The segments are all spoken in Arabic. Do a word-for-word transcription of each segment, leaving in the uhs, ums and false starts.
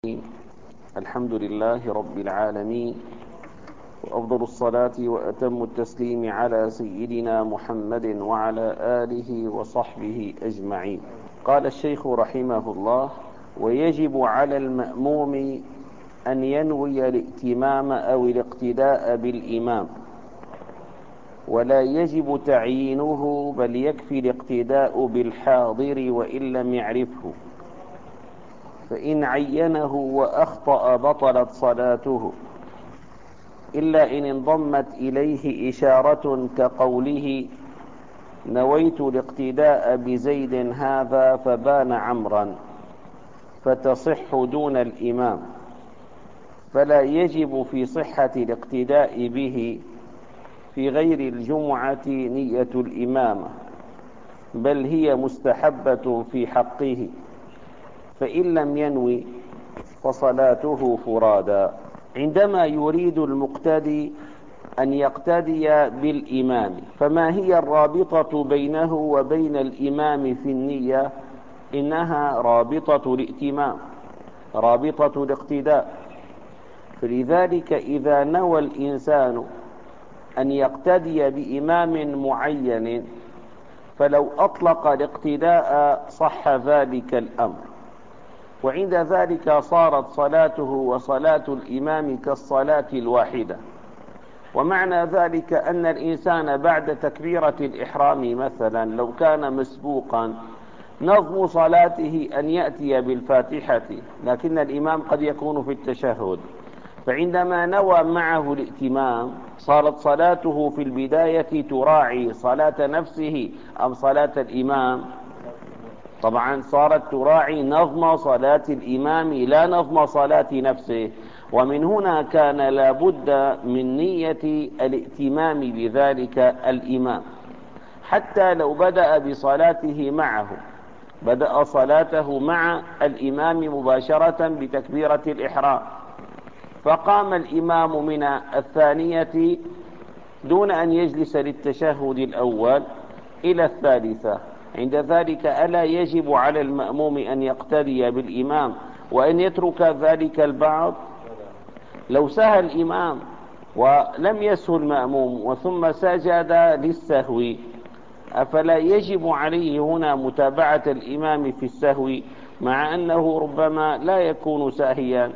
الحمد لله رب العالمين، وأفضل الصلاة وأتم التسليم على سيدنا محمد وعلى آله وصحبه أجمعين. قال الشيخ رحمه الله: ويجب على المأموم أن ينوي الائتمام أو الاقتداء بالإمام، ولا يجب تعيينه، بل يكفي الاقتداء بالحاضر وإن لم يعرفه، فإن عينه وأخطأ بطلت صلاته، إلا إن انضمت إليه إشارة كقوله: نويت الاقتداء بزيد هذا فبان عمرا، فتصح دون الإمام، فلا يجب في صحة الاقتداء به في غير الجمعة نية الإمامة، بل هي مستحبة في حقه، فإن لم ينوي فصلاته فرادا. عندما يريد المقتدي أن يقتدي بالإمام، فما هي الرابطة بينه وبين الإمام في النية؟ إنها رابطة الائتمام، رابطة الاقتداء. فلذلك إذا نوى الإنسان أن يقتدي بإمام معين، فلو أطلق الاقتداء صح ذلك الأمر، وعند ذلك صارت صلاته وصلاة الإمام كالصلاة الواحدة. ومعنى ذلك أن الإنسان بعد تكبيرة الإحرام مثلا لو كان مسبوقا، نظم صلاته أن يأتي بالفاتحة، لكن الإمام قد يكون في التشهد، فعندما نوى معه الائتمام صارت صلاته في البداية تراعي صلاة نفسه أم صلاة الإمام؟ طبعا صارت تراعي نظم صلاة الإمام لا نظم صلاة نفسه، ومن هنا كان لابد من نية الائتمام بذلك الإمام، حتى لو بدأ بصلاته معه، بدأ صلاته مع الإمام مباشرة بتكبيرة الإحرام، فقام الإمام من الثانية دون أن يجلس للتشهد الأول إلى الثالثة، عند ذلك ألا يجب على المأموم أن يقتدي بالإمام وأن يترك ذلك البعض؟ لو سهى الإمام ولم يسهو المأموم وثم سجد للسهو، أفلا يجب عليه هنا متابعة الإمام في السهو، مع أنه ربما لا يكون ساهيا؟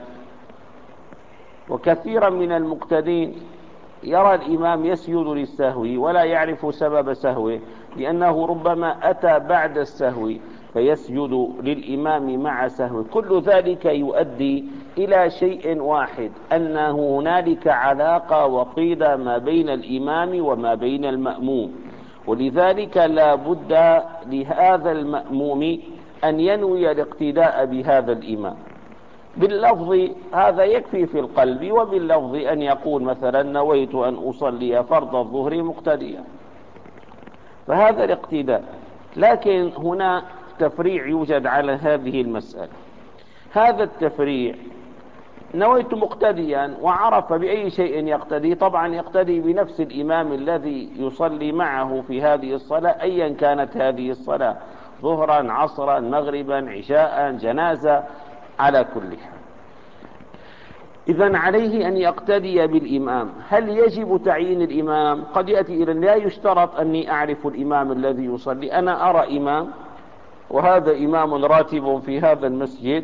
وكثيرا من المقتدين يرى الإمام يسجد للسهو ولا يعرف سبب سهوه، لأنه ربما أتى بعد السهو فيسجد للإمام مع سهو. كل ذلك يؤدي إلى شيء واحد، أن هنالك علاقة وقيدة ما بين الإمام وما بين المأموم، ولذلك لا بد لهذا المأموم أن ينوي الاقتداء بهذا الإمام. باللفظ هذا يكفي في القلب، وباللفظ أن يقول مثلا: نويت أن أصلي فرض الظهر مقتديا، فهذا الاقتداء. لكن هنا تفريع يوجد على هذه المسألة، هذا التفريع: نويت مقتديا، وعرف بأي شيء يقتدي، طبعا يقتدي بنفس الإمام الذي يصلي معه في هذه الصلاة أيا كانت هذه الصلاة، ظهرا عصرا مغربا عشاء جنازة، على كل حال. إذن عليه أن يقتدي بالإمام. هل يجب تعيين الإمام؟ قد يأتي إلى لا يشترط أني أعرف الإمام الذي يصلي، أنا أرى إمام وهذا إمام راتب في هذا المسجد،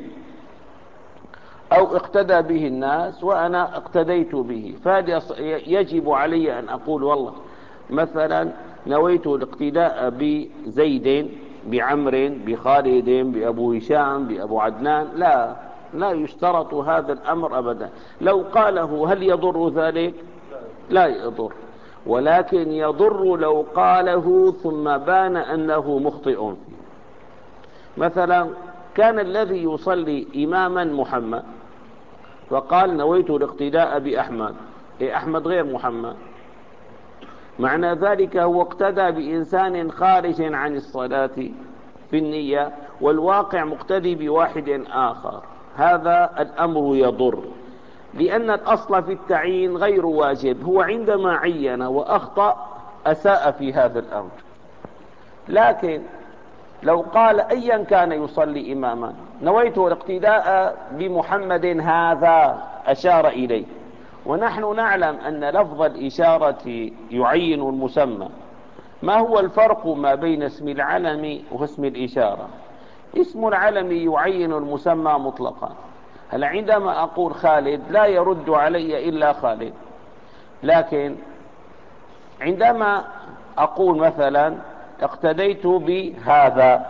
أو اقتدى به الناس وأنا اقتديت به، فهذا يجب علي أن أقول والله مثلا نويت الاقتداء بزيد بعمر بخالد بأبو هشام بأبو عدنان. لا لا يشترط هذا الأمر أبدا. لو قاله هل يضر ذلك؟ لا يضر، ولكن يضر لو قاله ثم بان أنه مخطئ فيه. مثلا كان الذي يصلي إماما محمد وقال: نويت الاقتداء بأحمد، إيه أحمد غير محمد، معنى ذلك هو اقتدى بإنسان خارج عن الصلاة في النية، والواقع مقتدي بواحد آخر. هذا الأمر يضر، لأن الأصل في التعيين غير واجب، هو عندما عين وأخطأ أساء في هذا الأمر. لكن لو قال أيا كان يصلي إماما نويت الاقتداء بمحمد هذا أشار إليه، ونحن نعلم أن لفظ الإشارة يعين المسمى. ما هو الفرق ما بين اسم العلم واسم الإشارة؟ اسم العلم يعين المسمى مطلقا. هل عندما أقول خالد لا يرد علي إلا خالد، لكن عندما أقول مثلا اقتديت بهذا،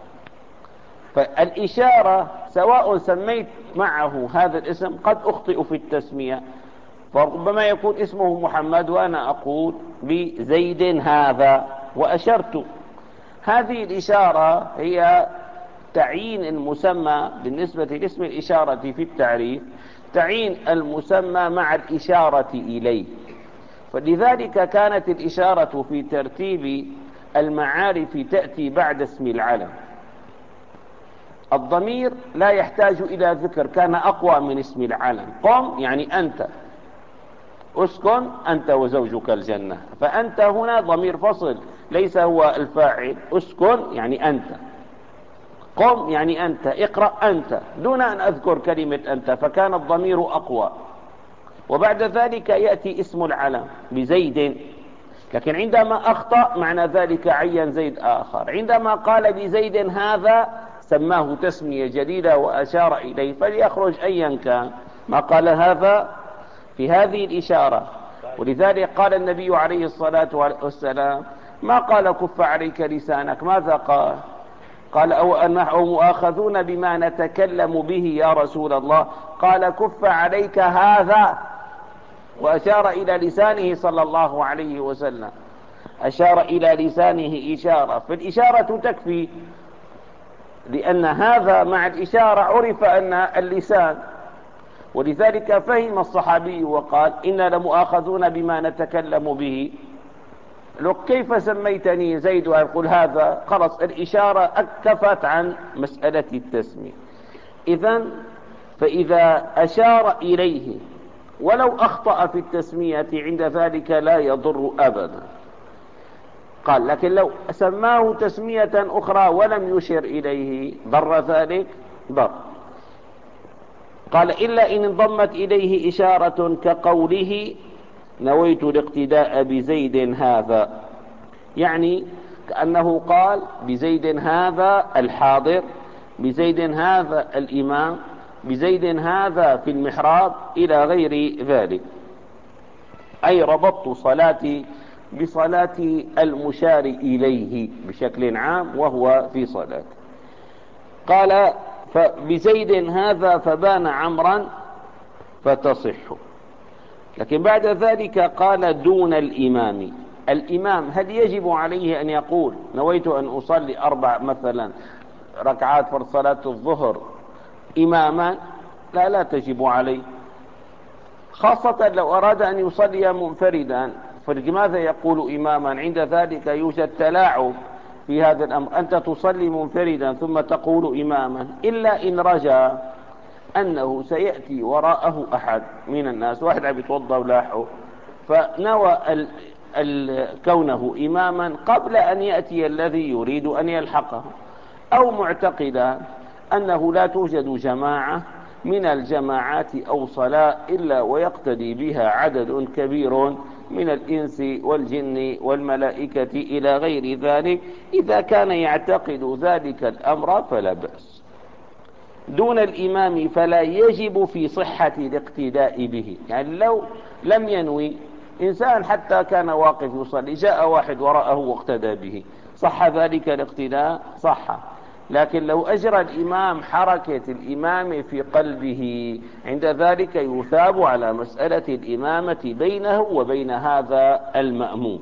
فالإشارة سواء سميت معه هذا الاسم قد أخطئ في التسمية، فربما يكون اسمه محمد وأنا أقول بزيد هذا وأشرت. هذه الإشارة هي تعيين المسمى بالنسبة لاسم الإشارة في التعريف، تعيين المسمى مع الإشارة إليه. فلذلك كانت الإشارة في ترتيب المعارف تأتي بعد اسم العلم. الضمير لا يحتاج إلى ذكر، كان أقوى من اسم العلم. قم يعني أنت، اسكن أنت وزوجك الجنة، فأنت هنا ضمير فصل ليس هو الفاعل. اسكن يعني أنت، قم يعني أنت، اقرأ أنت، دون أن أذكر كلمة أنت، فكان الضمير أقوى. وبعد ذلك يأتي اسم العلم بزيد، لكن عندما أخطأ معنى ذلك عين زيد آخر. عندما قال بزيد هذا سماه تسمية جديدة وأشار إليه، فليخرج أيا كان. ما قال هذا في هذه الإشارة. ولذلك قال النبي عليه الصلاة والسلام ما قال كف عليك لسانك، ماذا قال؟ قال أو أو مؤاخذون بما نتكلم به يا رسول الله؟ قال كف عليك هذا، وأشار إلى لسانه صلى الله عليه وسلم، أشار إلى لسانه إشارة. فالإشارة تكفي، لأن هذا مع الإشارة عرف أن اللسان. ولذلك فهم الصحابي وقال إنا لمؤاخذون بما نتكلم به. لو كيف سميتني زيد ويقول هذا؟ خلص الإشارة أكفت عن مسألة التسمية. إذن فإذا أشار إليه ولو أخطأ في التسمية عند ذلك لا يضر أبدا. قال لكن لو سماه تسمية أخرى ولم يشر إليه ضر ذلك؟ ضر. قال إلا إن انضمت إليه إشارة كقوله نويت الاقتداء بزيد هذا، يعني كأنه قال بزيد هذا الحاضر، بزيد هذا الإمام، بزيد هذا في المحراب، إلى غير ذلك. أي ربطت صلاتي بصلاة المشار إليه بشكل عام وهو في صلاة. قال فبزيد هذا فبان عمرا فتصح. لكن بعد ذلك قال دون الإمام. الإمام هل يجب عليه أن يقول نويت أن أصلي أربع مثلا ركعات في صلاة الظهر إماما؟ لا، لا تجب عليه، خاصة لو أراد أن يصلي منفردا. فلماذا يقول إماما؟ عند ذلك يوجد تلاعب في هذا الأمر. أنت تصلي منفردا ثم تقول إماما، إلا إن رجى أنه سيأتي وراءه أحد من الناس، واحد عم يتوضأ ولاحه، فنوى ال ال كونه إماما قبل أن يأتي الذي يريد أن يلحقه، أو معتقدا أنه لا توجد جماعة من الجماعات أو صلاة إلا ويقتدي بها عدد كبير من الإنس والجن والملائكة إلى غير ذلك. إذا كان يعتقد ذلك الأمر فلا بأس. دون الإمام فلا يجب في صحة الاقتداء به. يعني لو لم ينوي إنسان حتى كان واقف يصلي، جاء واحد وراءه واقتدى به، صح ذلك الاقتداء؟ صح. لكن لو أجرى الإمام حركة الإمام في قلبه، عند ذلك يثاب على مسألة الإمامة بينه وبين هذا المأموم.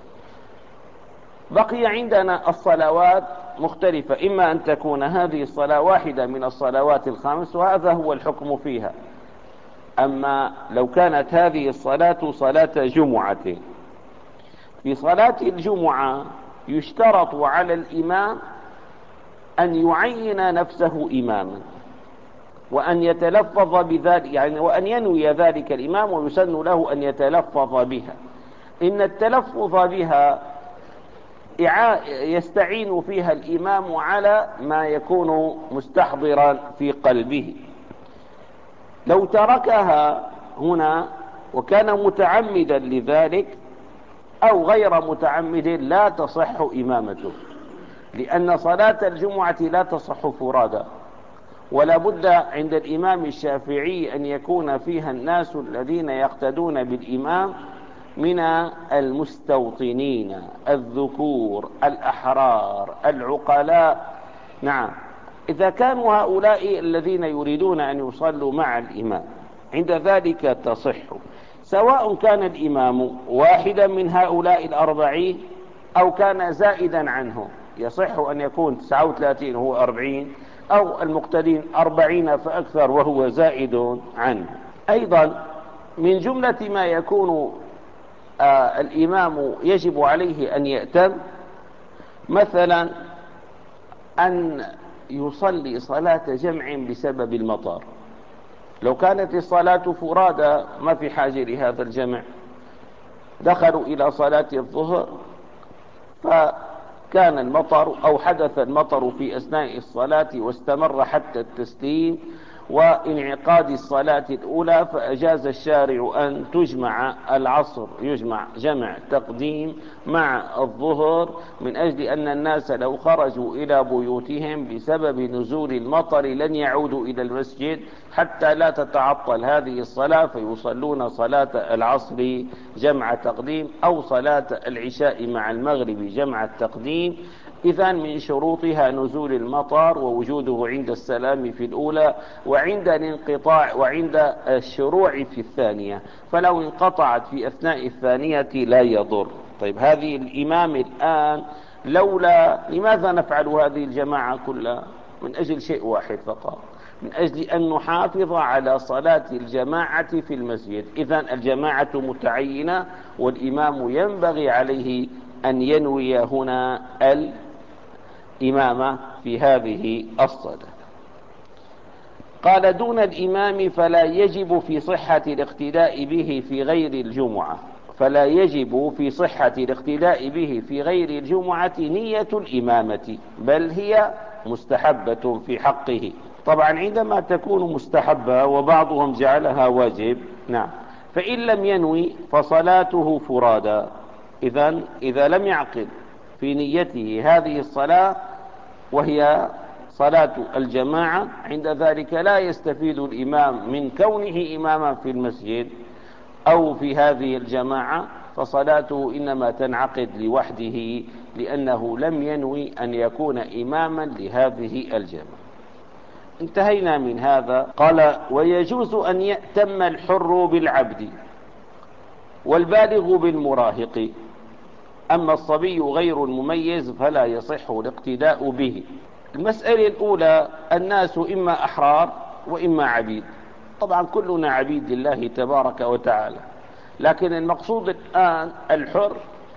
بقي عندنا الصلوات مختلفة، إما أن تكون هذه الصلاة واحدة من الصلوات الخمس وهذا هو الحكم فيها. أما لو كانت هذه الصلاة صلاة جمعة، في صلاة الجمعة يشترط على الإمام أن يعين نفسه إماما، وأن يتلفظ بذلك، يعني وأن ينوي ذلك الإمام، ويسن له أن يتلفظ بها. إن التلفظ بها يستعين فيها الإمام على ما يكون مستحضرا في قلبه. لو تركها هنا وكان متعمدا لذلك أو غير متعمد لا تصح إمامته، لأن صلاة الجمعة لا تصح فرادا، ولا بد عند الإمام الشافعي أن يكون فيها الناس الذين يقتدون بالإمام من المستوطنين الذكور الأحرار العقلاء. نعم، إذا كانوا هؤلاء الذين يريدون أن يصلوا مع الإمام عند ذلك تصح، سواء كان الإمام واحدا من هؤلاء الأربعين أو كان زائدا عنه، يصح أن يكون تسعة وثلاثين وهو أربعين، أو المقتدين أربعين فأكثر وهو زائد عنه. أيضا من جملة ما يكون آه الإمام يجب عليه أن يأتم، مثلا أن يصلي صلاة جمع بسبب المطر. لو كانت الصلاة فرادى ما في حاجة لهذا الجمع، دخلوا إلى صلاة الظهر فكان المطر أو حدث المطر في أثناء الصلاة واستمر حتى التسليم وانعقاد الصلاة الأولى، فأجاز الشارع أن تجمع العصر، يجمع جمع تقديم مع الظهر، من أجل أن الناس لو خرجوا إلى بيوتهم بسبب نزول المطر لن يعودوا إلى المسجد حتى لا تتعطل هذه الصلاة، فيصلون صلاة العصر جمع تقديم أو صلاة العشاء مع المغرب جمع التقديم. إذن من شروطها نزول المطر ووجوده عند السلام في الأولى وعند الانقطاع وعند الشروع في الثانية، فلو انقطعت في أثناء الثانية لا يضر. طيب هذه الإمام الآن لولا لماذا نفعل هذه الجماعة كلها؟ من أجل شيء واحد فقط، من أجل أن نحافظ على صلاة الجماعة في المسجد. إذن الجماعة متعينة والإمام ينبغي عليه أن ينوي هنا الإمامة في هذه الصلاة. قال دون الإمام فلا يجب في صحة الاقتداء به في غير الجمعة فلا يجب في صحة الاقتداء به في غير الجمعة نية الإمامة، بل هي مستحبة في حقه. طبعا عندما تكون مستحبة وبعضهم جعلها واجب، نعم، فإن لم ينوي فصلاته فرادا. إذن إذا لم يعقد في نيته هذه الصلاة وهي صلاة الجماعة، عند ذلك لا يستفيد الإمام من كونه إماما في المسجد أو في هذه الجماعة، فصلاته إنما تنعقد لوحده لأنه لم ينوي أن يكون إماما لهذه الجماعة. انتهينا من هذا. قال ويجوز أن يأتم الحر بالعبد والبالغ بالمراهق، أما الصبي غير المميز فلا يصح الاقتداء به. المسألة الأولى، الناس إما أحرار وإما عبيد، طبعا كلنا عبيد لله تبارك وتعالى، لكن المقصود الآن الحر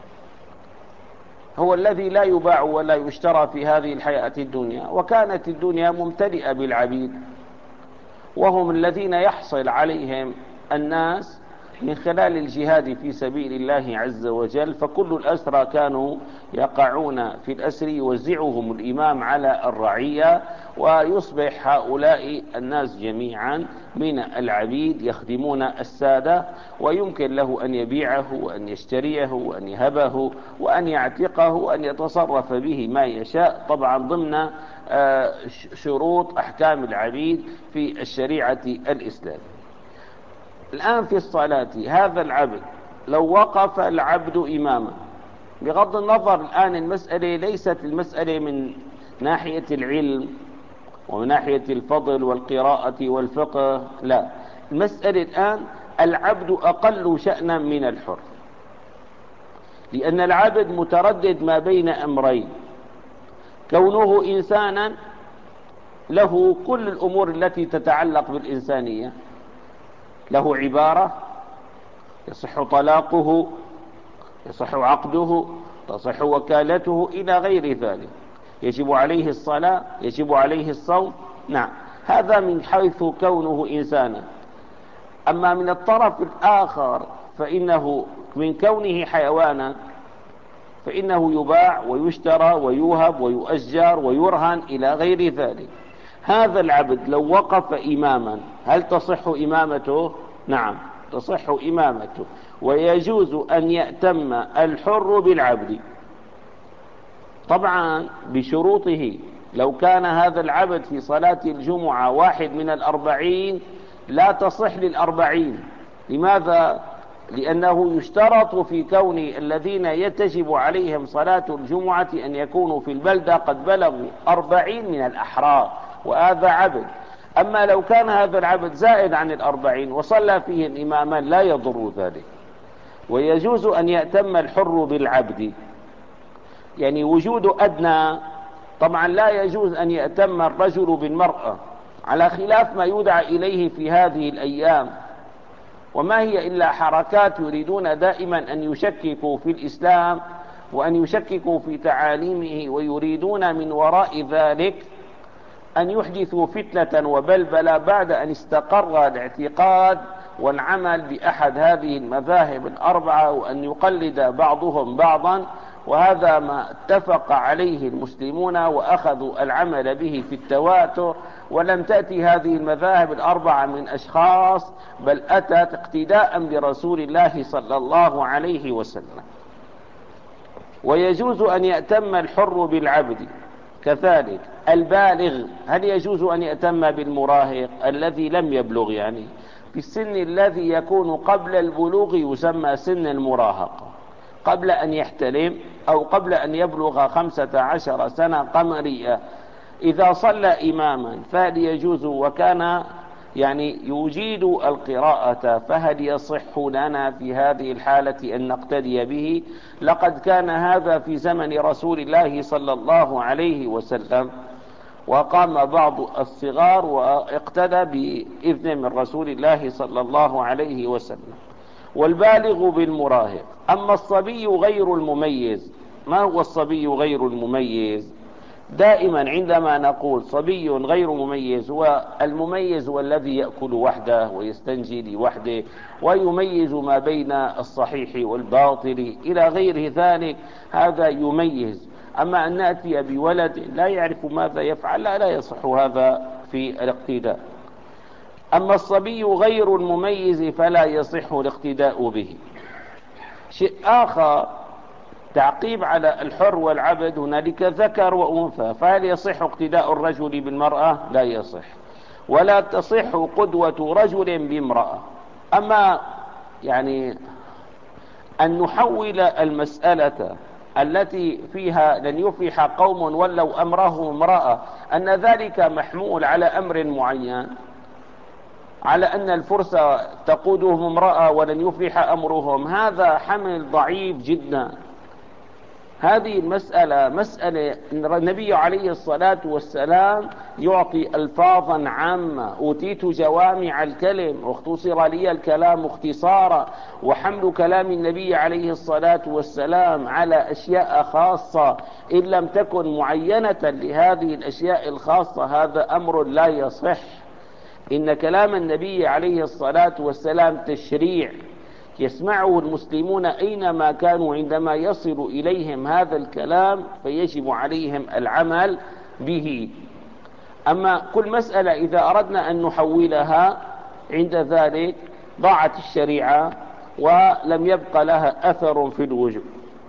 هو الذي لا يباع ولا يشترى في هذه الحياة الدنيا، وكانت الدنيا ممتلئة بالعبيد وهم الذين يحصل عليهم الناس من خلال الجهاد في سبيل الله عز وجل، فكل الأسرى كانوا يقعون في الأسر يوزعهم الإمام على الرعية، ويصبح هؤلاء الناس جميعا من العبيد يخدمون السادة، ويمكن له أن يبيعه وأن يشتريه وأن يهبه وأن يعتقه وأن يتصرف به ما يشاء، طبعا ضمن شروط أحكام العبيد في الشريعة الإسلامية. الآن في الصلاة هذا العبد لو وقف العبد إماما، بغض النظر الآن المسألة ليست المسألة من ناحية العلم ومن ناحية الفضل والقراءة والفقه، لا، المسألة الآن العبد أقل شأنا من الحر، لأن العبد متردد ما بين أمرين: كونه إنسانا له كل الأمور التي تتعلق بالإنسانية، له عبارة يصح طلاقه، يصح عقده، تصح وكالته إلى غير ذلك، يجب عليه الصلاة، يجب عليه الصوم، نعم، هذا من حيث كونه إنسانا. أما من الطرف الآخر فإنه من كونه حيوانا فإنه يباع ويشترى ويوهب ويؤجر ويرهن إلى غير ذلك. هذا العبد لو وقف إماما هل تصح إمامته؟ نعم تصح إمامته، ويجوز أن يأتم الحر بالعبد، طبعا بشروطه. لو كان هذا العبد في صلاة الجمعة واحد من الأربعين لا تصح للأربعين. لماذا؟ لأنه يشترط في كون الذين يتجب عليهم صلاة الجمعة أن يكونوا في البلدة قد بلغوا أربعين من الأحرار، وهذا عبد. أما لو كان هذا العبد زائد عن الأربعين وصلى فيه الإمامان لا يضر ذلك. ويجوز أن يأتم الحر بالعبد، يعني وجود أدنى. طبعا لا يجوز أن يأتم الرجل بالمرأة، على خلاف ما يدعى إليه في هذه الأيام، وما هي إلا حركات يريدون دائما أن يشككوا في الإسلام وأن يشككوا في تعاليمه، ويريدون من وراء ذلك أن يحدثوا فتنة وبلبلة بعد أن استقر الاعتقاد والعمل بأحد هذه المذاهب الأربعة، وأن يقلد بعضهم بعضا. وهذا ما اتفق عليه المسلمون وأخذوا العمل به في التواتر، ولم تأتي هذه المذاهب الأربعة من أشخاص، بل أتت اقتداء برسول الله صلى الله عليه وسلم. ويجوز أن يأتم الحر بالعبد كذلك. البالغ هل يجوز أن يأتم بالمراهق الذي لم يبلغ؟ يعني في السن الذي يكون قبل البلوغ يسمى سن المراهقة، قبل أن يحتلم أو قبل أن يبلغ خمسة عشر سنة قمرية. إذا صلى إماما فهل يجوز وكان يعني يجيد القراءة، فهل يصح لنا في هذه الحالة أن نقتدي به؟ لقد كان هذا في زمن رسول الله صلى الله عليه وسلم، وقام بعض الصغار واقتدى بإذن من رسول الله صلى الله عليه وسلم. والبالغ بالمراهق. أما الصبي غير المميز، ما هو الصبي غير المميز؟ دائما عندما نقول صبي غير مميز، والمميز هو الذي يأكل وحده ويستنجي لوحده ويميز ما بين الصحيح والباطل إلى غير ذلك، هذا يميز. أما أن نأتي بولد لا يعرف ماذا يفعل لا, لا يصح هذا في الاقتداء. أما الصبي غير المميز فلا يصح الاقتداء به. شيء آخر تعقيب على الحر والعبد، هنالك ذكر وأنثى، فهل يصح اقتداء الرجل بالمرأة؟ لا يصح. ولا تصح قدوة رجل بامرأة. أما يعني أن نحول المسألة التي فيها لن يفلح قوم ولوا أمره امرأة أن ذلك محمول على أمر معين، على أن الفرس تقودهم امرأة ولن يفلح أمرهم، هذا حمل ضعيف جدا. هذه المسألة مسألة النبي عليه الصلاة والسلام يعطي ألفاظا عامة، أوتيت جوامع الكلم واختصر لي الكلام اختصارا. وحمل كلام النبي عليه الصلاة والسلام على أشياء خاصة إن لم تكن معينة لهذه الأشياء الخاصة هذا أمر لا يصح. إن كلام النبي عليه الصلاة والسلام تشريع يسمعه المسلمون أينما كانوا، عندما يصل إليهم هذا الكلام فيجب عليهم العمل به. أما كل مسألة إذا أردنا أن نحولها عند ذلك ضاعت الشريعة ولم يبقى لها أثر في الوجود.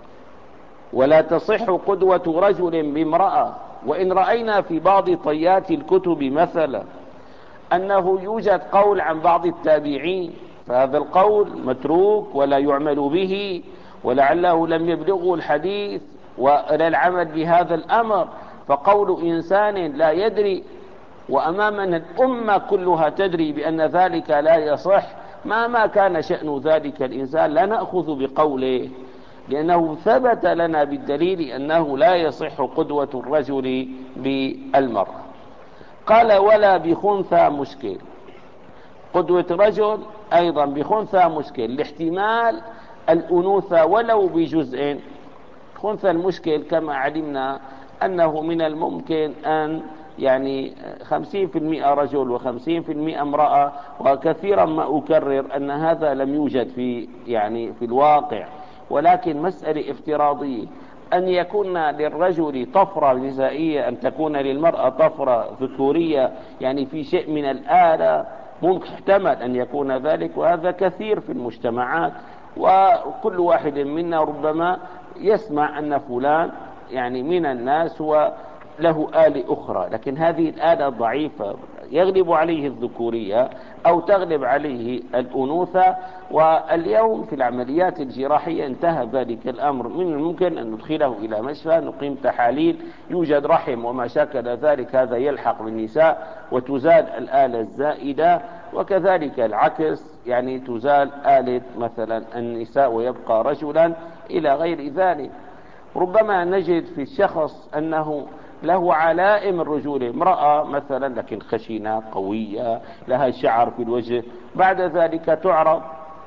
ولا تصح قدوة رجل بامرأة. وإن رأينا في بعض طيات الكتب مثلا أنه يوجد قول عن بعض التابعين، فهذا القول متروك ولا يعمل به، ولعله لم يبلغه الحديث ولا العمل بهذا الأمر. فقول إنسان لا يدري وأمامنا الأمة كلها تدري بأن ذلك لا يصح، ما ما كان شأن ذلك الإنسان لا نأخذ بقوله، لأنه ثبت لنا بالدليل أنه لا يصح قدوة الرجل بالمرأة. قال ولا بخنثى مشكل. قدوة رجل أيضا بخنثى مشكل لاحتمال الأنوثة ولو بجزء. خنثى المشكل كما علمنا أنه من الممكن أن يعني خمسين في المئة رجل وخمسين في المئة امرأة، وكثيرا ما أكرر أن هذا لم يوجد في يعني في الواقع، ولكن مسألة افتراضية. أن يكون للرجل طفرة نسائية، أن تكون للمرأة طفرة ذكورية، يعني في شيء من الآلة، محتمل أن يكون ذلك، وهذا كثير في المجتمعات. وكل واحد منا ربما يسمع أن فلان يعني من الناس هو له آلة أخرى، لكن هذه الآلة ضعيفة، يغلب عليه الذكورية أو تغلب عليه الأنوثة. واليوم في العمليات الجراحية انتهى ذلك الأمر، من الممكن أن ندخله إلى مشفى، نقيم تحاليل، يوجد رحم وما شاكل ذلك، هذا يلحق بالنساء وتزال الآلة الزائدة، وكذلك العكس، يعني تزال آلة مثلا النساء ويبقى رجلا إلى غير ذلك. ربما نجد في الشخص أنه له علائم الرجولة، امرأة مثلا لكن خشنة قوية، لها شعر في الوجه، بعد ذلك تعرض،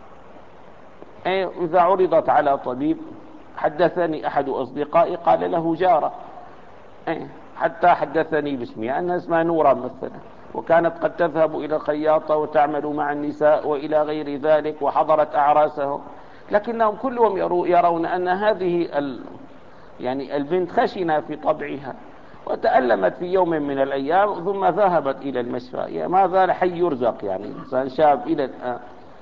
إذا عرضت على طبيب، حدثني أحد أصدقائي قال له جارة، حتى حدثني باسمها أن اسمها نورا مثلا، وكانت قد تذهب إلى الخياطة وتعمل مع النساء وإلى غير ذلك، وحضرت أعراسهم، لكنهم كلهم يرون أن هذه ال يعني البنت خشنة في طبعها، وتألمت في يوم من الأيام ثم ذهبت إلى المشفى. يا ماذا حي يرزق، يعني إنسان شاب إلى الآن.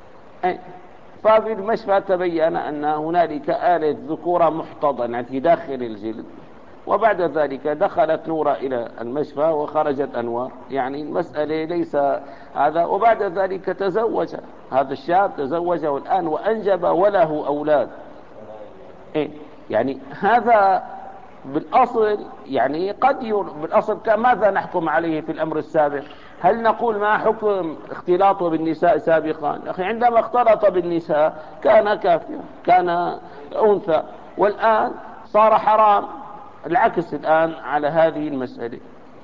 ففي المشفى تبين أن هنالك آلة ذكورة محتضنة في داخل الجلد، وبعد ذلك دخلت نورة إلى المشفى وخرجت أنوار، يعني المسألة ليس هذا. وبعد ذلك تزوج هذا الشاب، تزوج والآن وأنجب وله أولاد. إيه يعني هذا بالأصل، يعني قد ير... بالأصل ماذا نحكم عليه في الأمر السابق؟ هل نقول ما حكم اختلاطه بالنساء سابقا؟ أخي عندما اختلط بالنساء كان كافرا، كان أنثى، والآن صار حرام. العكس الآن على هذه المسألة،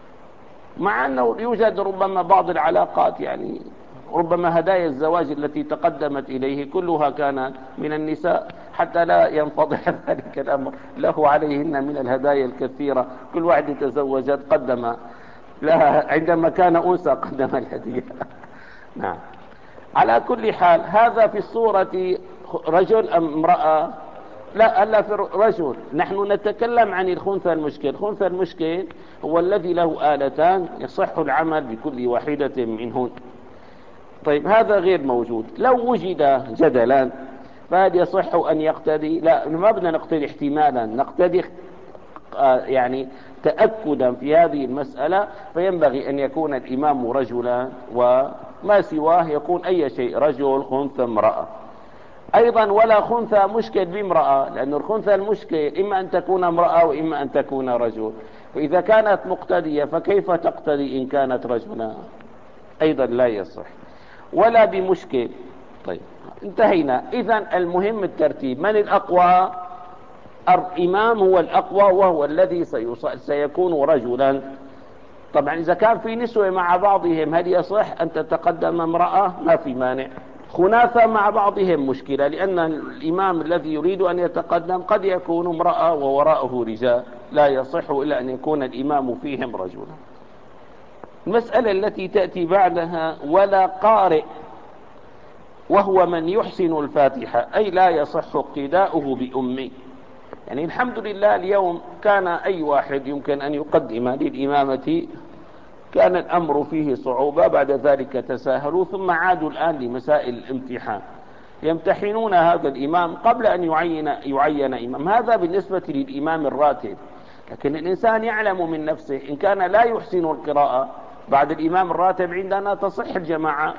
مع أنه يوجد ربما بعض العلاقات، يعني ربما هدايا الزواج التي تقدمت إليه كلها كانت من النساء، حتى لا ينفضح ذلك الأمر، له عليهن من الهدايا الكثيرة، كل واحد تزوجت قدم لها، عندما كان أنثى قدم الهدية. نعم. على كل حال هذا في الصورة رجل أم امرأة؟ لا، ألا في رجل. نحن نتكلم عن الخنثى المشكل. الخنثى المشكل هو الذي له آلتان يصح العمل بكل واحدة منهن. طيب هذا غير موجود. لو وجد جدلا فهل يصح أن يقتدي؟ لا، ما بدنا نقتدي احتمالا، نقتدي آه يعني تأكدا في هذه المسألة. فينبغي أن يكون الإمام رجلا، وما سواه يكون أي شيء، رجل، خنثى، امرأة. أيضا ولا خنثى مشكل بامرأة، لأن الخنثى المشكل إما أن تكون امرأة وإما أن تكون رجل. فإذا كانت مقتدية فكيف تقتدي إن كانت رجلا؟ أيضا لا يصح. ولا بمشكل. طيب انتهينا. إذن المهم الترتيب. من الأقوى؟ الإمام هو الأقوى، وهو الذي سيكون رجلا. طبعا إذا كان في نسوة مع بعضهم هل يصح أن تتقدم امرأة؟ ما في مانع. خناثة مع بعضهم مشكلة، لأن الإمام الذي يريد أن يتقدم قد يكون امرأة ووراءه رجال، لا يصح إلا أن يكون الإمام فيهم رجلا. المسألة التي تأتي بعدها: ولا قارئ، وهو من يحسن الفاتحة، أي لا يصح اقتداؤه بأمي. يعني الحمد لله اليوم كان أي واحد يمكن أن يقدم للإمامة، كان الأمر فيه صعوبة، بعد ذلك تساهلوا، ثم عادوا الآن لمسائل الامتحان، يمتحنون هذا الإمام قبل أن يعين, يعين إمام. هذا بالنسبة للإمام الراتب. لكن الإنسان يعلم من نفسه إن كان لا يحسن القراءة بعد الإمام الراتب عندنا تصح الجماعات،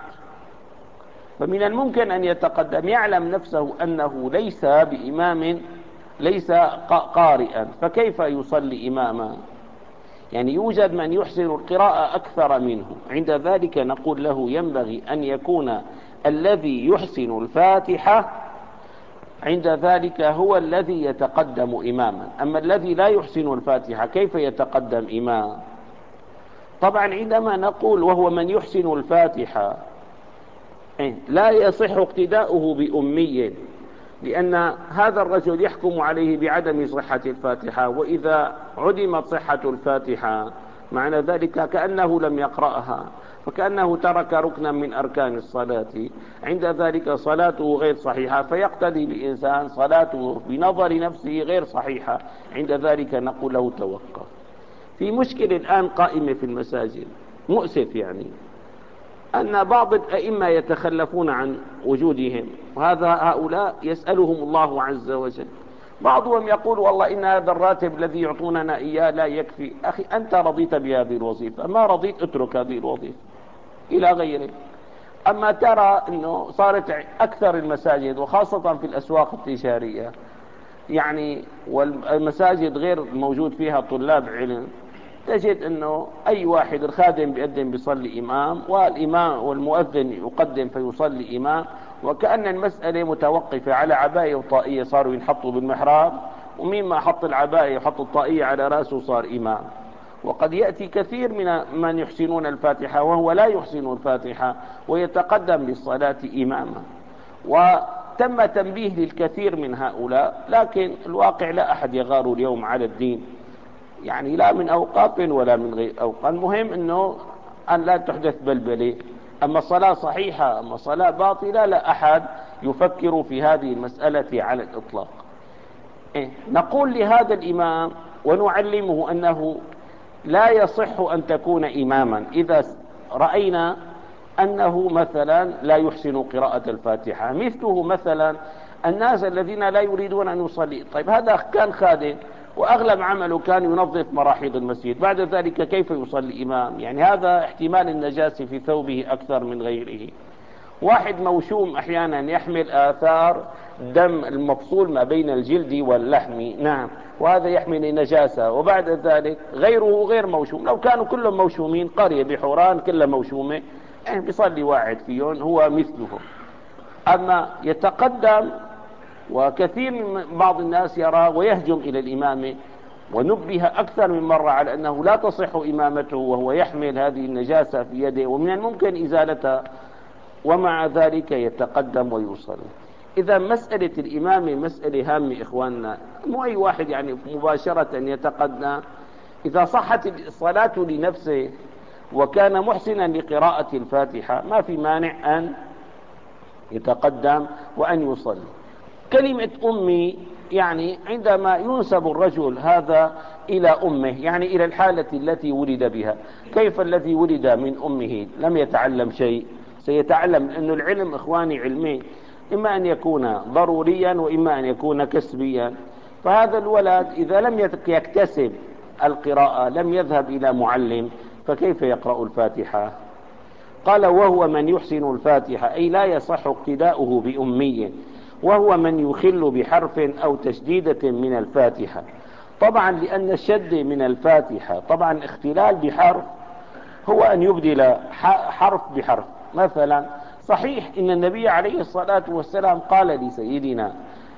فمن الممكن أن يتقدم، يعلم نفسه أنه ليس بإمام، ليس قارئا، فكيف يصلي إماما؟ يعني يوجد من يحسن القراءة أكثر منه، عند ذلك نقول له ينبغي أن يكون الذي يحسن الفاتحة عند ذلك هو الذي يتقدم إماما. أما الذي لا يحسن الفاتحة كيف يتقدم إمام؟ طبعا عندما نقول وهو من يحسن الفاتحة لا يصح اقتداؤه بأمي، لأن هذا الرجل يحكم عليه بعدم صحة الفاتحة، وإذا عدمت صحة الفاتحة معنى ذلك كأنه لم يقرأها. فكأنه ترك ركنا من أركان الصلاة، عند ذلك صلاته غير صحيحة، فيقتدي بإنسان صلاته بنظر نفسه غير صحيحة، عند ذلك نقول له توقف. في مشكلة الآن قائمة في المساجد، مؤسف يعني، أن بعض الأئمة يتخلفون عن وجودهم، وهذا هؤلاء يسألهم الله عز وجل. بعضهم يقول والله إن هذا الراتب الذي يعطوننا إياه لا يكفي. أخي أنت رضيت بهذه الوظيفة، ما رضيت اترك هذه الوظيفة إلى غيره. أما ترى أنه صارت أكثر المساجد وخاصة في الأسواق التجارية يعني، والمساجد غير موجود فيها طلاب علم، تجد أنه أي واحد الخادم بيقدم بيصلي إمام، والإمام والمؤذن يقدم فيصلي إمام، وكأن المسألة متوقفة على عباية وطائية صاروا ينحطوا بالمحراب، ومين ما حط العباية وحط الطائية على رأسه صار إمام. وقد يأتي كثير من من يحسنون الفاتحة وهو لا يحسن الفاتحة ويتقدم للصلاة إماما، وتم تنبيه للكثير من هؤلاء، لكن الواقع لا أحد يغار اليوم على الدين يعني، لا من أوقاف ولا من غير أوقاف. المهم أنه أن لا تحدث بلبلة. أما الصلاة صحيحة أما الصلاة باطلة، لا أحد يفكر في هذه المسألة على الإطلاق. إيه؟ نقول لهذا الإمام ونعلمه أنه لا يصح أن تكون إماما إذا رأينا أنه مثلا لا يحسن قراءة الفاتحة، مثله مثلا الناس الذين لا يريدون أن يصلي. طيب هذا كان خادم وأغلب عمله كان ينظف مراحيض المسجد، بعد ذلك كيف يصلي إمام؟ يعني هذا احتمال النجاسة في ثوبه أكثر من غيره. واحد موشوم أحيانا يحمل آثار دم المفصول ما بين الجلد واللحم، نعم، وهذا يحمل نجاسة، وبعد ذلك غيره غير موشوم. لو كانوا كلهم موشومين، قرية بحوران كلها موشومة، يعني بيصلي واحد فيهم هو مثلهم. أما يتقدم، وكثير من بعض الناس يرى ويهجم إلى الإمامة، ونبه أكثر من مرة على أنه لا تصح إمامته وهو يحمل هذه النجاسة في يده ومن الممكن إزالتها، ومع ذلك يتقدم ويوصل. إذا مسألة الإمامة مسألة هامة إخواننا، مو أي واحد يعني مباشرة يتقدم. إذا صحت الصلاة لنفسه وكان محسنا لقراءة الفاتحة ما في مانع أن يتقدم وأن يصلي. كلمة أمي يعني عندما ينسب الرجل هذا إلى أمه، يعني إلى الحالة التي ولد بها. كيف الذي ولد من أمه لم يتعلم شيء؟ سيتعلم، أن العلم إخواني علمين، إما أن يكون ضروريا وإما أن يكون كسبيا. فهذا الولد إذا لم يكتسب القراءة، لم يذهب إلى معلم، فكيف يقرأ الفاتحة؟ قال وهو من يحسن الفاتحة، أي لا يصح اقتداؤه بأمي، وهو من يخل بحرف أو تشديدة من الفاتحة. طبعا لأن الشد من الفاتحة طبعا اختلال بحرف هو أن يبدل حرف بحرف. مثلا صحيح إن النبي عليه الصلاة والسلام قال لسيدنا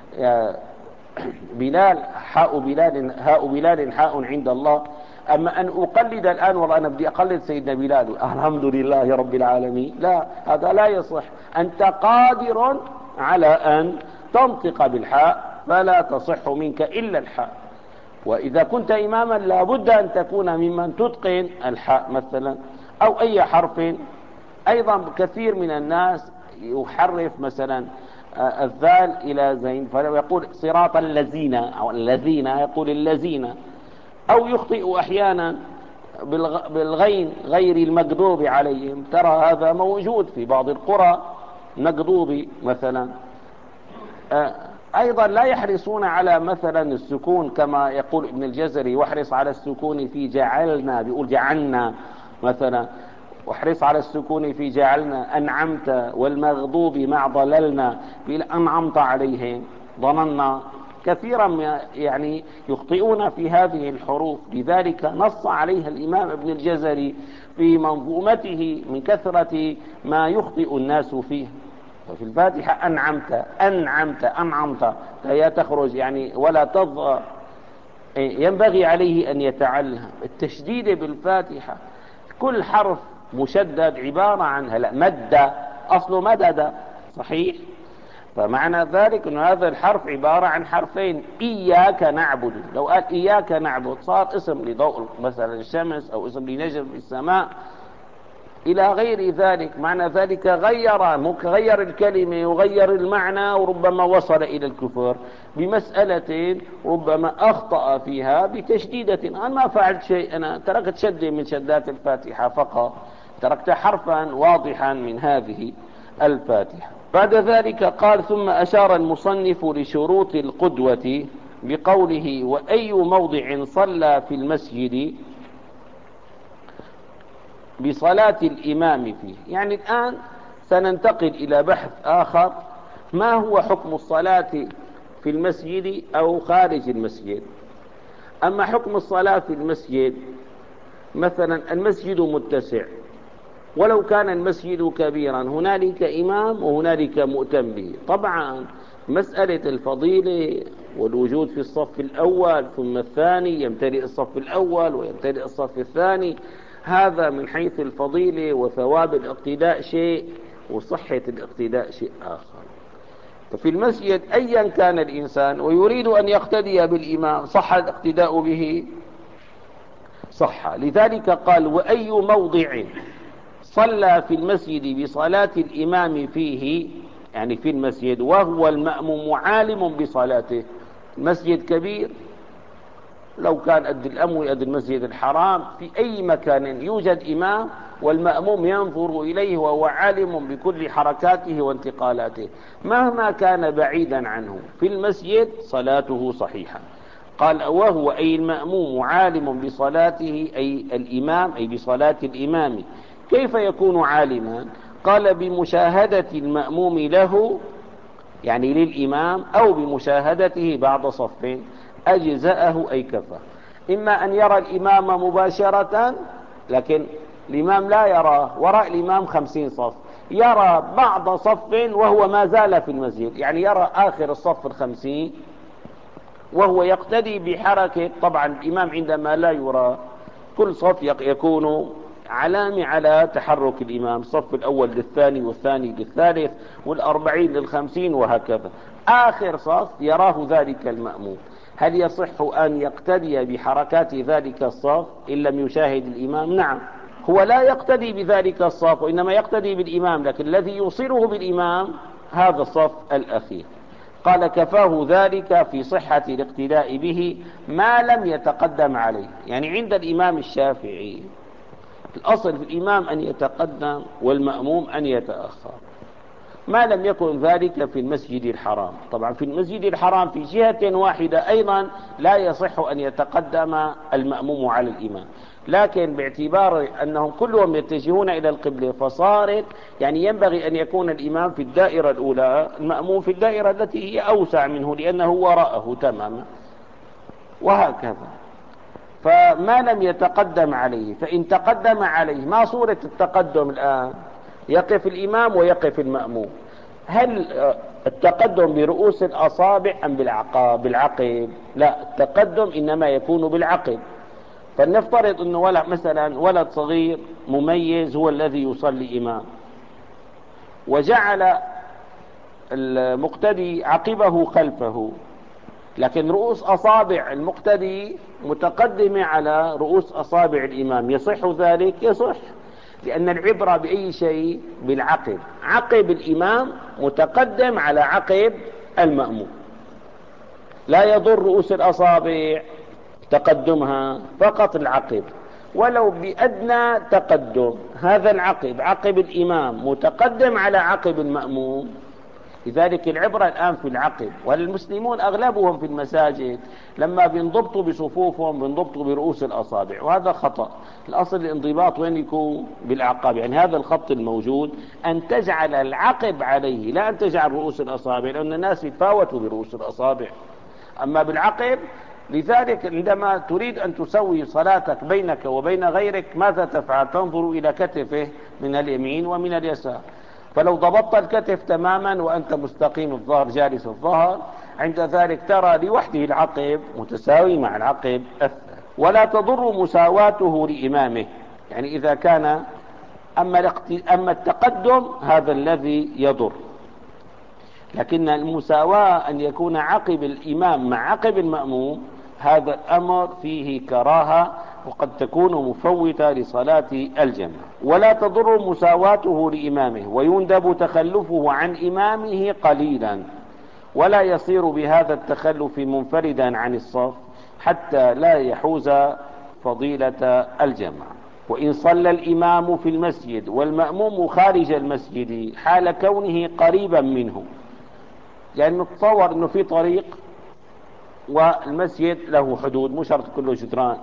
بلال حاء بلال هاء بلال حاء عند الله، أما أن أقلد الآن والله أنا بدي أقلد سيدنا بلال الحمد لله رب العالمين، لا، هذا لا يصح. أنت قادر على أن تنطق بالحاء فلا تصح منك إلا الحاء، وإذا كنت إماما لابد أن تكون ممن تتقن الحاء مثلا أو أي حرف. أيضا كثير من الناس يحرف مثلا الذال إلى زين فيقول صراط الذين أو الذين يقول الذين، أو يخطئ أحيانا بالغين غير المغضوب عليهم. ترى هذا موجود في بعض القرى، مغضوب مثلا. أيضا لا يحرصون على مثلا السكون كما يقول ابن الجزري، واحرص على السكون في جعلنا، بيقول جعلنا مثلا، واحرص على السكون في جعلنا. أنعمت والمغضوب مع ضللنا، أنعمت عليهم ظننا. كثيرا يعني يخطئون في هذه الحروف، لذلك نص عليها الإمام ابن الجزري في منظومته من كثرة ما يخطئ الناس فيه. وفي الفاتحة أنعمت أنعمت أنعمت لا تخرج يعني ولا تضغى. ينبغي عليه أن يتعلم التشديد بالفاتحة. كل حرف مشدد عبارة عن هلا مد، أصله مدد صحيح، فمعنى ذلك أن هذا الحرف عبارة عن حرفين. إياك نعبد، لو قال إياك نعبد صار اسم لضوء مثلا الشمس أو اسم لنجم في السماء، إلى غير ذلك. معنى ذلك غير غير الكلمة وغير المعنى، وربما وصل إلى الكفر بمسألة ربما أخطأ فيها بتشديدة. أنا ما فعلت شيء، أنا تركت شدة من شدات الفاتحة فقط، تركت حرفا واضحا من هذه الفاتحة. بعد ذلك قال: ثم أشار المصنف لشروط القدوة بقوله: وأي موضع صلى في المسجد بصلاة الإمام فيه. يعني الآن سننتقل إلى بحث آخر: ما هو حكم الصلاة في المسجد أو خارج المسجد؟ أما حكم الصلاة في المسجد، مثلا المسجد متسع، ولو كان المسجد كبيرا هنالك إمام وهنالك مؤتم به. طبعا مسألة الفضيلة والوجود في الصف الأول ثم الثاني، يمتلئ الصف الأول ويمتلئ الصف الثاني، هذا من حيث الفضيلة وثواب الاقتداء شيء، وصحة الاقتداء شيء آخر. ففي المسجد أيا كان الإنسان ويريد أن يقتدي بالإمام، صح الاقتداء به؟ صح. لذلك قال: وأي موضع صلى في المسجد بصلاة الإمام فيه، يعني في المسجد وهو المأموم عالم بصلاته. المسجد كبير، لو كان قد الأموي قد المسجد الحرام، في أي مكان يوجد إمام والمأموم ينظر إليه وهو عالم بكل حركاته وانتقالاته مهما كان بعيدا عنه، في المسجد صلاته صحيحة. قال: وهو أي المأموم عالم بصلاته، أي الإمام، أي بصلاة الإمام. كيف يكون عالما؟ قال: بمشاهدة المأموم له، يعني للإمام، أو بمشاهدته بعد صف أجزأه أي كفى. إما أن يرى الإمام مباشرة، لكن الإمام لا يراه، وراء الإمام خمسين صف، يرى بعض صف وهو ما زال في المسجد، يعني يرى آخر الصف الخمسين وهو يقتدي بحركة. طبعا الإمام عندما لا يرى، كل صف يكون علامة على تحرك الإمام، الصف الأول للثاني والثاني للثالث والأربعين للخمسين وهكذا. آخر صف يراه ذلك المأموم. هل يصح أن يقتدي بحركات ذلك الصف إن لم يشاهد الإمام؟ نعم، هو لا يقتدي بذلك الصف وإنما يقتدي بالإمام، لكن الذي يوصله بالإمام هذا الصف الأخير. قال: كفاه ذلك في صحة الاقتداء به ما لم يتقدم عليه. يعني عند الإمام الشافعي الأصل في الإمام أن يتقدم والمأموم أن يتأخر، ما لم يكن ذلك في المسجد الحرام. طبعا في المسجد الحرام في جهة واحدة أيضا لا يصح أن يتقدم المأموم على الإمام، لكن باعتبار أنهم كلهم يتجهون إلى القبلة فصارت يعني ينبغي أن يكون الإمام في الدائرة الأولى، المأموم في الدائرة التي هي أوسع منه لأنه وراءه تماما، وهكذا. فما لم يتقدم عليه، فإن تقدم عليه، ما صورة التقدم الآن؟ يقف الإمام ويقف المأموم، هل التقدم برؤوس الأصابع أم بالعقاب؟ بالعقب. لا، التقدم إنما يكون بالعقب. فلنفترض أنه ولد مثلا ولد صغير مميز هو الذي يصلي إمام، وجعل المقتدي عقبه خلفه، لكن رؤوس أصابع المقتدي متقدمة على رؤوس أصابع الإمام، يصح ذلك؟ يصح، لأن العبرة بأي شيء؟ بالعقب. عقب الإمام متقدم على عقب المأموم، لا يضر رؤوس الأصابع تقدمها، فقط العقب، ولو بأدنى تقدم. هذا العقب عقب الإمام متقدم على عقب المأموم، لذلك العبرة الآن في العقب. والمسلمون أغلبهم في المساجد لما بينضبطوا بصفوفهم بينضبطوا برؤوس الأصابع، وهذا خطأ. الأصل الانضباط وين يكون؟ بالأعقاب. يعني هذا الخط الموجود أن تجعل العقب عليه، لا أن تجعل رؤوس الأصابع، لأن الناس يتفاوتوا برؤوس الأصابع، أما بالعقب. لذلك عندما تريد أن تسوي صلاتك بينك وبين غيرك ماذا تفعل؟ تنظر إلى كتفه من اليمين ومن اليسار، فلو ضبطت الكتف تماما وأنت مستقيم الظهر جالس الظهر، عند ذلك ترى لوحده العقب متساوي مع العقب الثاني، ولا تضر مساواته لإمامه. يعني إذا كان أما, أما التقدم هذا الذي يضر، لكن المساواة أن يكون عقب الإمام مع عقب المأموم هذا الأمر فيه كراهة وقد تكون مفوتة لصلاة الجماعة. ولا تضر مساواته لإمامه، ويندب تخلفه عن إمامه قليلا، ولا يصير بهذا التخلف منفردا عن الصف حتى لا يحوز فضيلة الجماعة. وإن صلى الإمام في المسجد والمأموم خارج المسجد حال كونه قريبا منه، يعني نتصور أنه في طريق والمسجد له حدود، مو شرط كله جدران،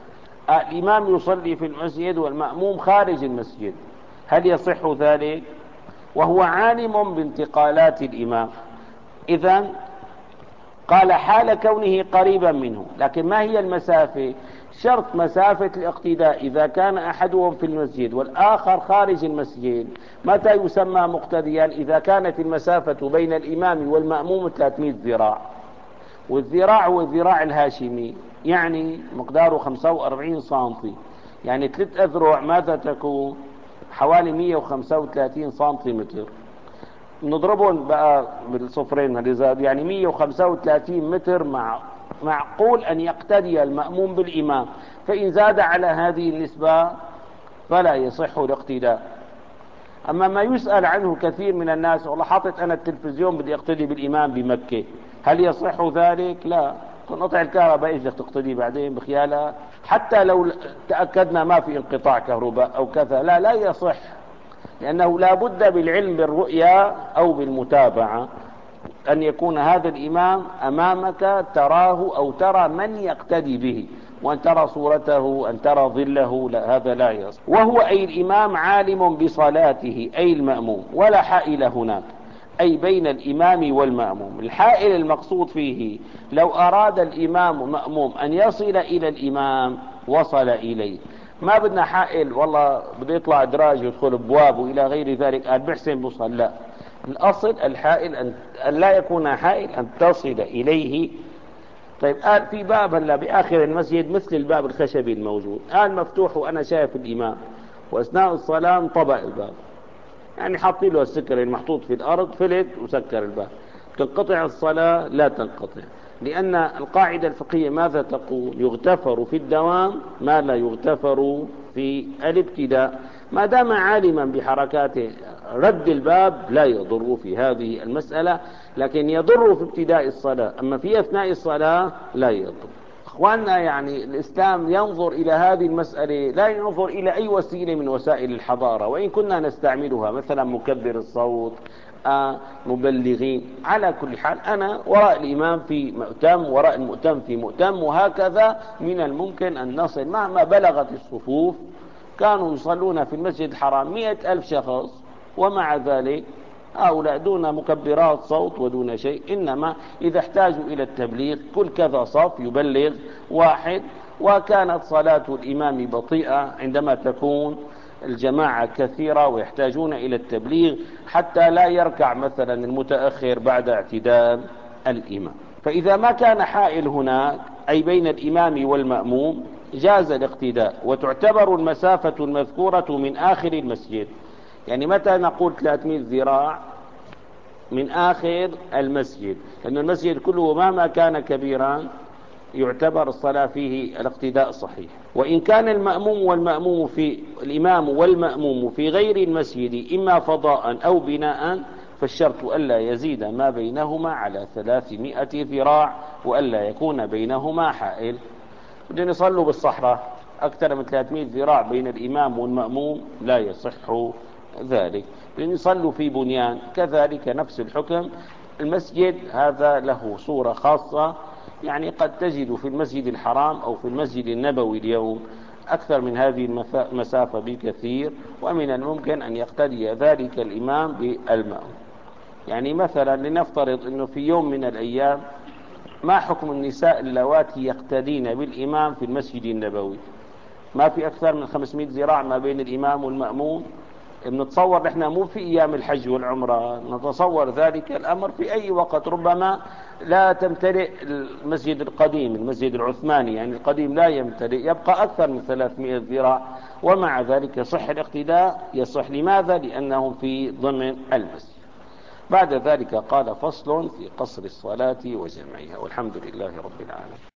الإمام يصلي في المسجد والمأموم خارج المسجد، هل يصح ذلك؟ وهو عالم بانتقالات الإمام. إذن قال حال كونه قريبا منه، لكن ما هي المسافة؟ شرط مسافة الاقتداء إذا كان أحدهم في المسجد والآخر خارج المسجد، متى يسمى مقتديا؟ إذا كانت المسافة بين الإمام والمأموم ثلاثمائة ذراع، والذراع هو الذراع الهاشمي، يعني مقداره خمسة وأربعين سنتي، يعني ثلاث أذرع ماذا تكون؟ حوالي مئة وخمسة وثلاثين سنتيمتر، نضربهم بقى بالصفرين اللي زاد، يعني مئة وخمسة وثلاثين متر. مع معقول أن يقتدي المأموم بالإمام، فإن زاد على هذه النسبة فلا يصح الاقتداء. أما ما يسأل عنه كثير من الناس، والله حاطط أنا التلفزيون بدي اقتدي بالإمام بمكة، هل يصح ذلك؟ لا، تنقطع الكهرباء ايش بدك تقتدي بعدين بخيالها؟ حتى لو تأكدنا ما في انقطاع كهرباء أو كذا، لا لا يصح، لأنه لا بد بالعلم بالرؤيا أو بالمتابعة أن يكون هذا الإمام أمامك تراه أو ترى من يقتدي به، وأن ترى صورته، أن ترى ظله، لا هذا لا يصح. وهو أي الإمام عالم بصلاته أي المأموم، ولا حائل هناك، أي بين الإمام والمأموم. الحائل المقصود فيه لو أراد الإمام مأموم أن يصل إلى الإمام وصل إليه، ما بدنا حائل والله بده يطلع دراج ويدخل بواب وإلى غير ذلك قال بحسن بوصل، لا، الأصل الحائل أن لا يكون حائل، أن تصل إليه. طيب قال في باب هلا بآخر المسجد مثل الباب الخشبي الموجود، قال مفتوح وأنا شايف الإمام، وأثناء الصلاة انطبق الباب، يعني حاطين له السكر المحطوط في الأرض، فلت وسكر الباب، تنقطع الصلاة؟ لا تنقطع، لأن القاعدة الفقهية ماذا تقول؟ يغتفر في الدوام ما لا يغتفر في الابتداء. ما دام عالما بحركاته رد الباب لا يضر في هذه المسألة، لكن يضر في ابتداء الصلاة، أما في أثناء الصلاة لا يضر. أخواننا، يعني الإسلام ينظر إلى هذه المسألة، لا ينظر إلى أي وسيلة من وسائل الحضارة، وإن كنا نستعملها مثلا مكبر الصوت، آه مبلغين، على كل حال أنا وراء الإمام في مؤتم، وراء المؤتم في مؤتم، وهكذا من الممكن أن نصل مهما بلغت الصفوف. كانوا يصلون في المسجد الحرام مئة ألف شخص، ومع ذلك هؤلاء دون مكبرات صوت ودون شيء، إنما إذا احتاجوا إلى التبليغ كل كذا صف يبلغ واحد. وكانت صلاة الإمام بطيئة عندما تكون الجماعة كثيرة ويحتاجون إلى التبليغ، حتى لا يركع مثلا المتأخر بعد اعتدال الإمام. فإذا ما كان حائل هناك أي بين الإمام والمأموم جاز الاقتداء، وتعتبر المسافة المذكورة من آخر المسجد. يعني متى نقول ثلاثمائة ذراع؟ من آخر المسجد، لأن المسجد كله مهما كان كبيرا يعتبر الصلاة فيه الاقتداء صحيح. وإن كان المأموم والمأموم في الإمام والمأموم في غير المسجد إما فضاء أو بناء، فالشرط ألا يزيد ما بينهما على ثلاثمائة ذراع، وألا يكون بينهما حائل. بدهم يصلوا بالصحراء أكثر من ثلاثمائة ذراع بين الإمام والمأموم لا يصح ذلك، لأن يصلوا في بنيان، كذلك نفس الحكم. المسجد هذا له صورة خاصة، يعني قد تجد في المسجد الحرام أو في المسجد النبوي اليوم أكثر من هذه المسافة بكثير، ومن الممكن أن يقتدي ذلك الإمام بالمأموم. يعني مثلا لنفترض أنه في يوم من الأيام ما حكم النساء اللواتي يقتدين بالإمام في المسجد النبوي؟ ما في أكثر من خمسمائة ذراع ما بين الإمام والمأموم. بنتصور نحن مو في أيام الحج والعمرة، نتصور ذلك الأمر في أي وقت. ربما لا تمتلئ المسجد القديم، المسجد العثماني يعني القديم لا يمتلئ، يبقى أكثر من ثلاثمائة ذراع، ومع ذلك يصح الاقتداء. يصح لماذا؟ لأنهم في ضمن المسجد. بعد ذلك قال: فصل في قصر الصلاة وجمعها، والحمد لله رب العالمين.